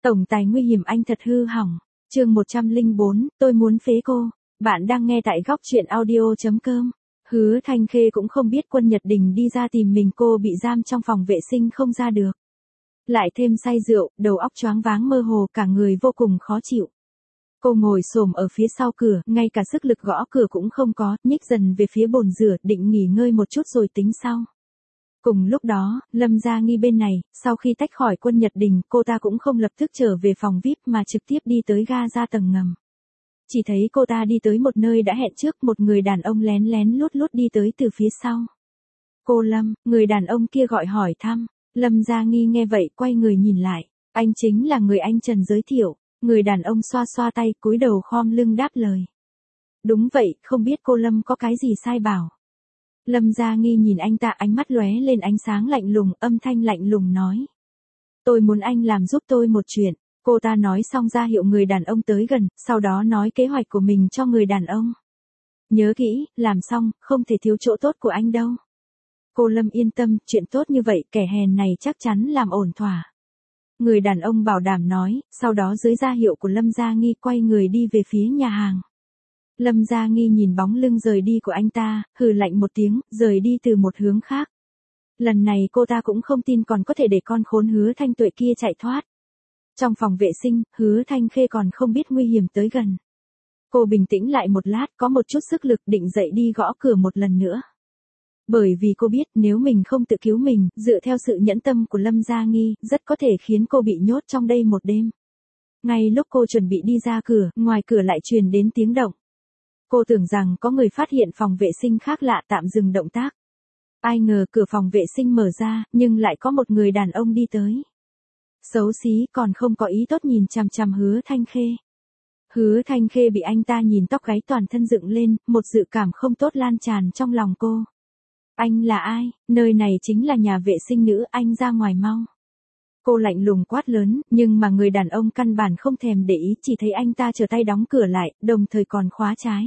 Tổng tài nguy hiểm anh thật hư hỏng. Chương 104, tôi muốn phế cô. Bạn đang nghe tại góc truyện audio.com. Hứa Thanh Khê cũng không biết Quân Nhật Đình đi ra tìm mình, cô bị giam trong phòng vệ sinh không ra được. Lại thêm say rượu, đầu óc choáng váng mơ hồ, cả người vô cùng khó chịu. Cô ngồi xổm ở phía sau cửa, ngay cả sức lực gõ cửa cũng không có, nhích dần về phía bồn rửa, định nghỉ ngơi một chút rồi tính sau. Cùng lúc đó, Lâm Gia Nghi bên này, sau khi tách khỏi Quân Nhật Đình, cô ta cũng không lập tức trở về phòng VIP mà trực tiếp đi tới ga ra tầng ngầm. Chỉ thấy cô ta đi tới một nơi đã hẹn trước, một người đàn ông lén lén lút lút đi tới từ phía sau. Cô Lâm, người đàn ông kia gọi hỏi thăm. Lâm Gia Nghi nghe vậy quay người nhìn lại, anh chính là người anh Trần giới thiệu. Người đàn ông xoa xoa tay, cúi đầu khom lưng đáp lời. Đúng vậy, không biết cô Lâm có cái gì sai bảo. Lâm Gia Nghi nhìn anh ta, ánh mắt lóe lên ánh sáng lạnh lùng, âm thanh lạnh lùng nói. Tôi muốn anh làm giúp tôi một chuyện. Cô ta nói xong ra hiệu người đàn ông tới gần, sau đó nói kế hoạch của mình cho người đàn ông. Nhớ kỹ, làm xong, không thể thiếu chỗ tốt của anh đâu. Cô Lâm yên tâm, chuyện tốt như vậy kẻ hèn này chắc chắn làm ổn thỏa. Người đàn ông bảo đảm nói, sau đó dưới ra hiệu của Lâm Gia Nghi quay người đi về phía nhà hàng. Lâm Gia Nghi nhìn bóng lưng rời đi của anh ta, hừ lạnh một tiếng, rời đi từ một hướng khác. Lần này cô ta cũng không tin còn có thể để con khốn Hứa Thanh Tuệ kia chạy thoát. Trong phòng vệ sinh, Hứa Thanh Khê còn không biết nguy hiểm tới gần. Cô bình tĩnh lại một lát, có một chút sức lực định dậy đi gõ cửa một lần nữa. Bởi vì cô biết nếu mình không tự cứu mình, dựa theo sự nhẫn tâm của Lâm Gia Nghi, rất có thể khiến cô bị nhốt trong đây một đêm. Ngay lúc cô chuẩn bị đi ra cửa, ngoài cửa lại truyền đến tiếng động. Cô tưởng rằng có người phát hiện phòng vệ sinh khác lạ tạm dừng động tác. Ai ngờ cửa phòng vệ sinh mở ra, nhưng lại có một người đàn ông đi tới. Xấu xí còn không có ý tốt nhìn chằm chằm Hứa Thanh Khê. Hứa Thanh Khê bị anh ta nhìn tóc gáy toàn thân dựng lên, một dự cảm không tốt lan tràn trong lòng cô. Anh là ai? Nơi này chính là nhà vệ sinh nữ, anh ra ngoài mau. Cô lạnh lùng quát lớn, nhưng mà người đàn ông căn bản không thèm để ý, chỉ thấy anh ta trở tay đóng cửa lại, đồng thời còn khóa trái.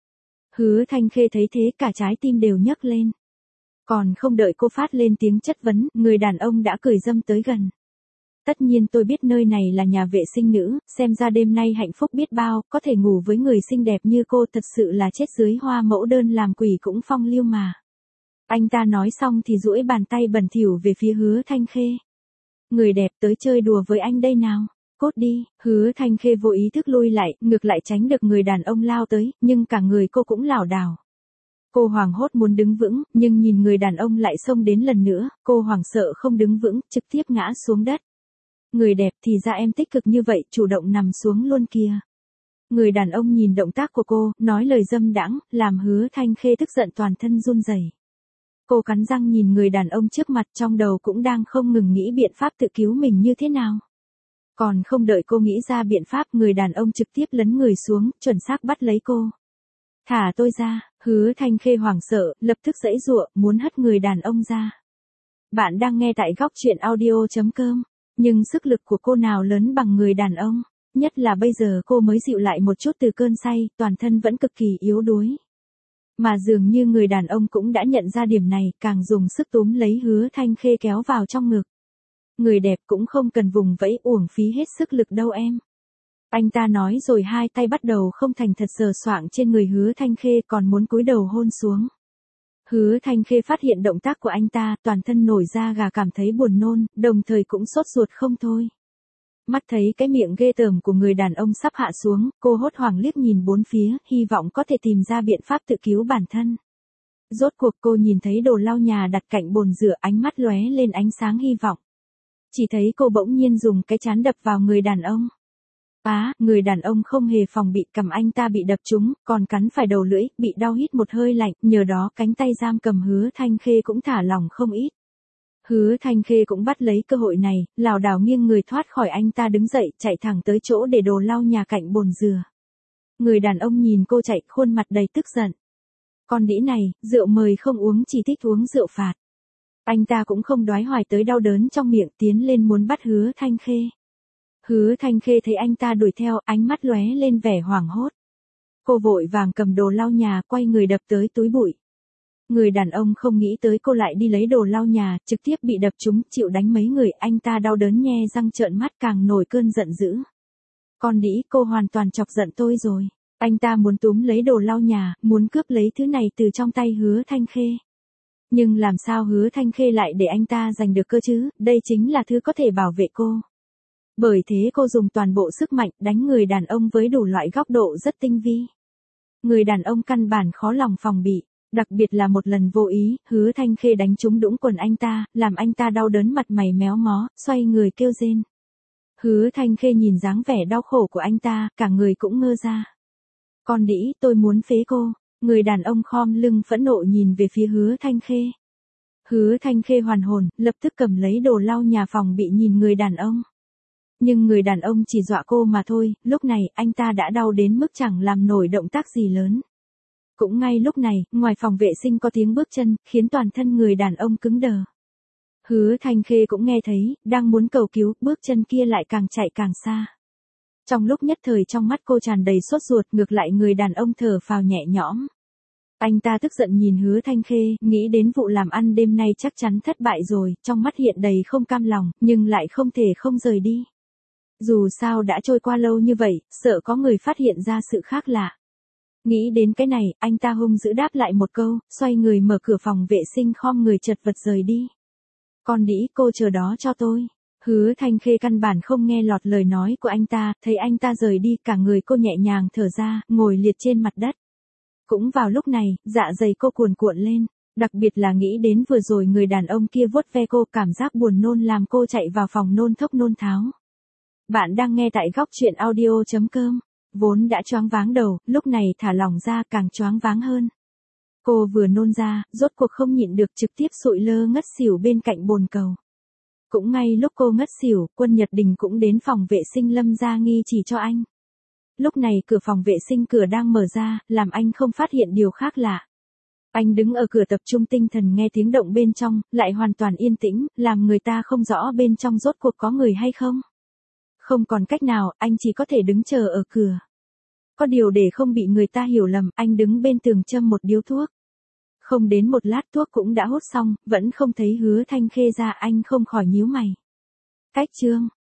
Hứa Thanh Khê thấy thế cả trái tim đều nhấc lên. Còn không đợi cô phát lên tiếng chất vấn, người đàn ông đã cười dâm tới gần. Tất nhiên tôi biết nơi này là nhà vệ sinh nữ, xem ra đêm nay hạnh phúc biết bao, có thể ngủ với người xinh đẹp như cô thật sự là chết dưới hoa mẫu đơn làm quỷ cũng phong lưu mà. Anh ta nói xong thì duỗi bàn tay bẩn thỉu về phía Hứa Thanh Khê. Người đẹp tới chơi đùa với anh đây nào. Cốt đi, Hứa Thanh Khê vô ý thức lui lại, ngược lại tránh được người đàn ông lao tới, nhưng cả người cô cũng lảo đảo. Cô hoảng hốt muốn đứng vững, nhưng nhìn người đàn ông lại xông đến lần nữa, cô hoảng sợ không đứng vững, trực tiếp ngã xuống đất. Người đẹp thì ra em tích cực như vậy, chủ động nằm xuống luôn kìa. Người đàn ông nhìn động tác của cô, nói lời dâm đãng, làm Hứa Thanh Khê tức giận toàn thân run rẩy. Cô cắn răng nhìn người đàn ông trước mặt, trong đầu cũng đang không ngừng nghĩ biện pháp tự cứu mình như thế nào. Còn không đợi cô nghĩ ra biện pháp, người đàn ông trực tiếp lấn người xuống, chuẩn xác bắt lấy cô. Thả tôi ra. Hứa Thanh Khê hoảng sợ, lập tức giãy giụa, muốn hất người đàn ông ra. Bạn đang nghe tại góc truyện audio.com. Nhưng sức lực của cô nào lớn bằng người đàn ông, nhất là bây giờ cô mới dịu lại một chút từ cơn say, toàn thân vẫn cực kỳ yếu đuối. Mà dường như người đàn ông cũng đã nhận ra điểm này, càng dùng sức túm lấy Hứa Thanh Khê kéo vào trong ngực. Người đẹp cũng không cần vùng vẫy uổng phí hết sức lực đâu em. Anh ta nói rồi hai tay bắt đầu không thành thật sờ soạng trên người Hứa Thanh Khê, còn muốn cúi đầu hôn xuống. Hứa Thanh Khê phát hiện động tác của anh ta, toàn thân nổi da gà, cảm thấy buồn nôn, đồng thời cũng sốt ruột không thôi. Mắt thấy cái miệng ghê tởm của người đàn ông sắp hạ xuống, cô hốt hoảng liếc nhìn bốn phía, hy vọng có thể tìm ra biện pháp tự cứu bản thân. Rốt cuộc cô nhìn thấy đồ lau nhà đặt cạnh bồn rửa, ánh mắt lóe lên ánh sáng hy vọng. Chỉ thấy cô bỗng nhiên dùng cái trán đập vào người đàn ông. Người đàn ông không hề phòng bị, cầm anh ta bị đập trúng, còn cắn phải đầu lưỡi, bị đau hít một hơi lạnh, nhờ đó cánh tay giam cầm Hứa Thanh Khê cũng thả lỏng không ít. Hứa Thanh Khê cũng bắt lấy cơ hội này, lảo đảo nghiêng người thoát khỏi anh ta, đứng dậy, chạy thẳng tới chỗ để đồ lau nhà cạnh bồn rửa. Người đàn ông nhìn cô chạy, khuôn mặt đầy tức giận. Con đĩ này, rượu mời không uống, chỉ thích uống rượu phạt. Anh ta cũng không đoái hoài tới đau đớn trong miệng, tiến lên muốn bắt Hứa Thanh Khê. Hứa Thanh Khê thấy anh ta đuổi theo, ánh mắt lóe lên vẻ hoảng hốt. Cô vội vàng cầm đồ lau nhà, quay người đập tới túi bụi. Người đàn ông không nghĩ tới cô lại đi lấy đồ lau nhà, trực tiếp bị đập trúng, chịu đánh mấy người, anh ta đau đớn nhe răng trợn mắt càng nổi cơn giận dữ. Con đĩ, cô hoàn toàn chọc giận tôi rồi. Anh ta muốn túm lấy đồ lau nhà, muốn cướp lấy thứ này từ trong tay Hứa Thanh Khê. Nhưng làm sao Hứa Thanh Khê lại để anh ta giành được cơ chứ, đây chính là thứ có thể bảo vệ cô. Bởi thế cô dùng toàn bộ sức mạnh đánh người đàn ông với đủ loại góc độ rất tinh vi. Người đàn ông căn bản khó lòng phòng bị, đặc biệt là một lần vô ý, Hứa Thanh Khê đánh trúng đũng quần anh ta, làm anh ta đau đớn mặt mày méo mó, xoay người kêu rên. Hứa Thanh Khê nhìn dáng vẻ đau khổ của anh ta, cả người cũng ngơ ra. Con đĩ, tôi muốn phế cô. Người đàn ông khom lưng phẫn nộ nhìn về phía Hứa Thanh Khê. Hứa Thanh Khê hoàn hồn, lập tức cầm lấy đồ lau nhà phòng bị nhìn người đàn ông. Nhưng người đàn ông chỉ dọa cô mà thôi, lúc này anh ta đã đau đến mức chẳng làm nổi động tác gì lớn. Cũng ngay lúc này, ngoài phòng vệ sinh có tiếng bước chân, khiến toàn thân người đàn ông cứng đờ. Hứa Thanh Khê cũng nghe thấy, đang muốn cầu cứu, bước chân kia lại càng chạy càng xa. Trong lúc nhất thời trong mắt cô tràn đầy sốt ruột, ngược lại người đàn ông thở phào nhẹ nhõm. Anh ta tức giận nhìn Hứa Thanh Khê, nghĩ đến vụ làm ăn đêm nay chắc chắn thất bại rồi, trong mắt hiện đầy không cam lòng, nhưng lại không thể không rời đi. Dù sao đã trôi qua lâu như vậy, sợ có người phát hiện ra sự khác lạ. Nghĩ đến cái này, anh ta hung dữ đáp lại một câu, xoay người mở cửa phòng vệ sinh khom người chật vật rời đi. Con đĩ, cô chờ đó cho tôi. Hứa Thanh Khê căn bản không nghe lọt lời nói của anh ta, thấy anh ta rời đi, cả người cô nhẹ nhàng thở ra, ngồi liệt trên mặt đất. Cũng vào lúc này, dạ dày cô cuồn cuộn lên, đặc biệt là nghĩ đến vừa rồi người đàn ông kia vuốt ve cô, cảm giác buồn nôn làm cô chạy vào phòng nôn thốc nôn tháo. Bạn đang nghe tại góc truyện audio.com. Vốn đã choáng váng đầu, lúc này thả lỏng ra càng choáng váng hơn. Cô vừa nôn ra, rốt cuộc không nhịn được trực tiếp sụi lơ ngất xỉu bên cạnh bồn cầu. Cũng ngay lúc cô ngất xỉu, Quân Nhật Đình cũng đến phòng vệ sinh Lâm Gia Nghi chỉ cho anh. Lúc này cửa phòng vệ sinh cửa đang mở ra, làm anh không phát hiện điều khác lạ. Anh đứng ở cửa tập trung tinh thần nghe tiếng động bên trong, lại hoàn toàn yên tĩnh, làm người ta không rõ bên trong rốt cuộc có người hay không. Không còn cách nào, anh chỉ có thể đứng chờ ở cửa. Có điều để không bị người ta hiểu lầm, anh đứng bên tường châm một điếu thuốc. Không đến một lát thuốc cũng đã hút xong, vẫn không thấy Hứa Thanh Khê ra, anh không khỏi nhíu mày. Cách chương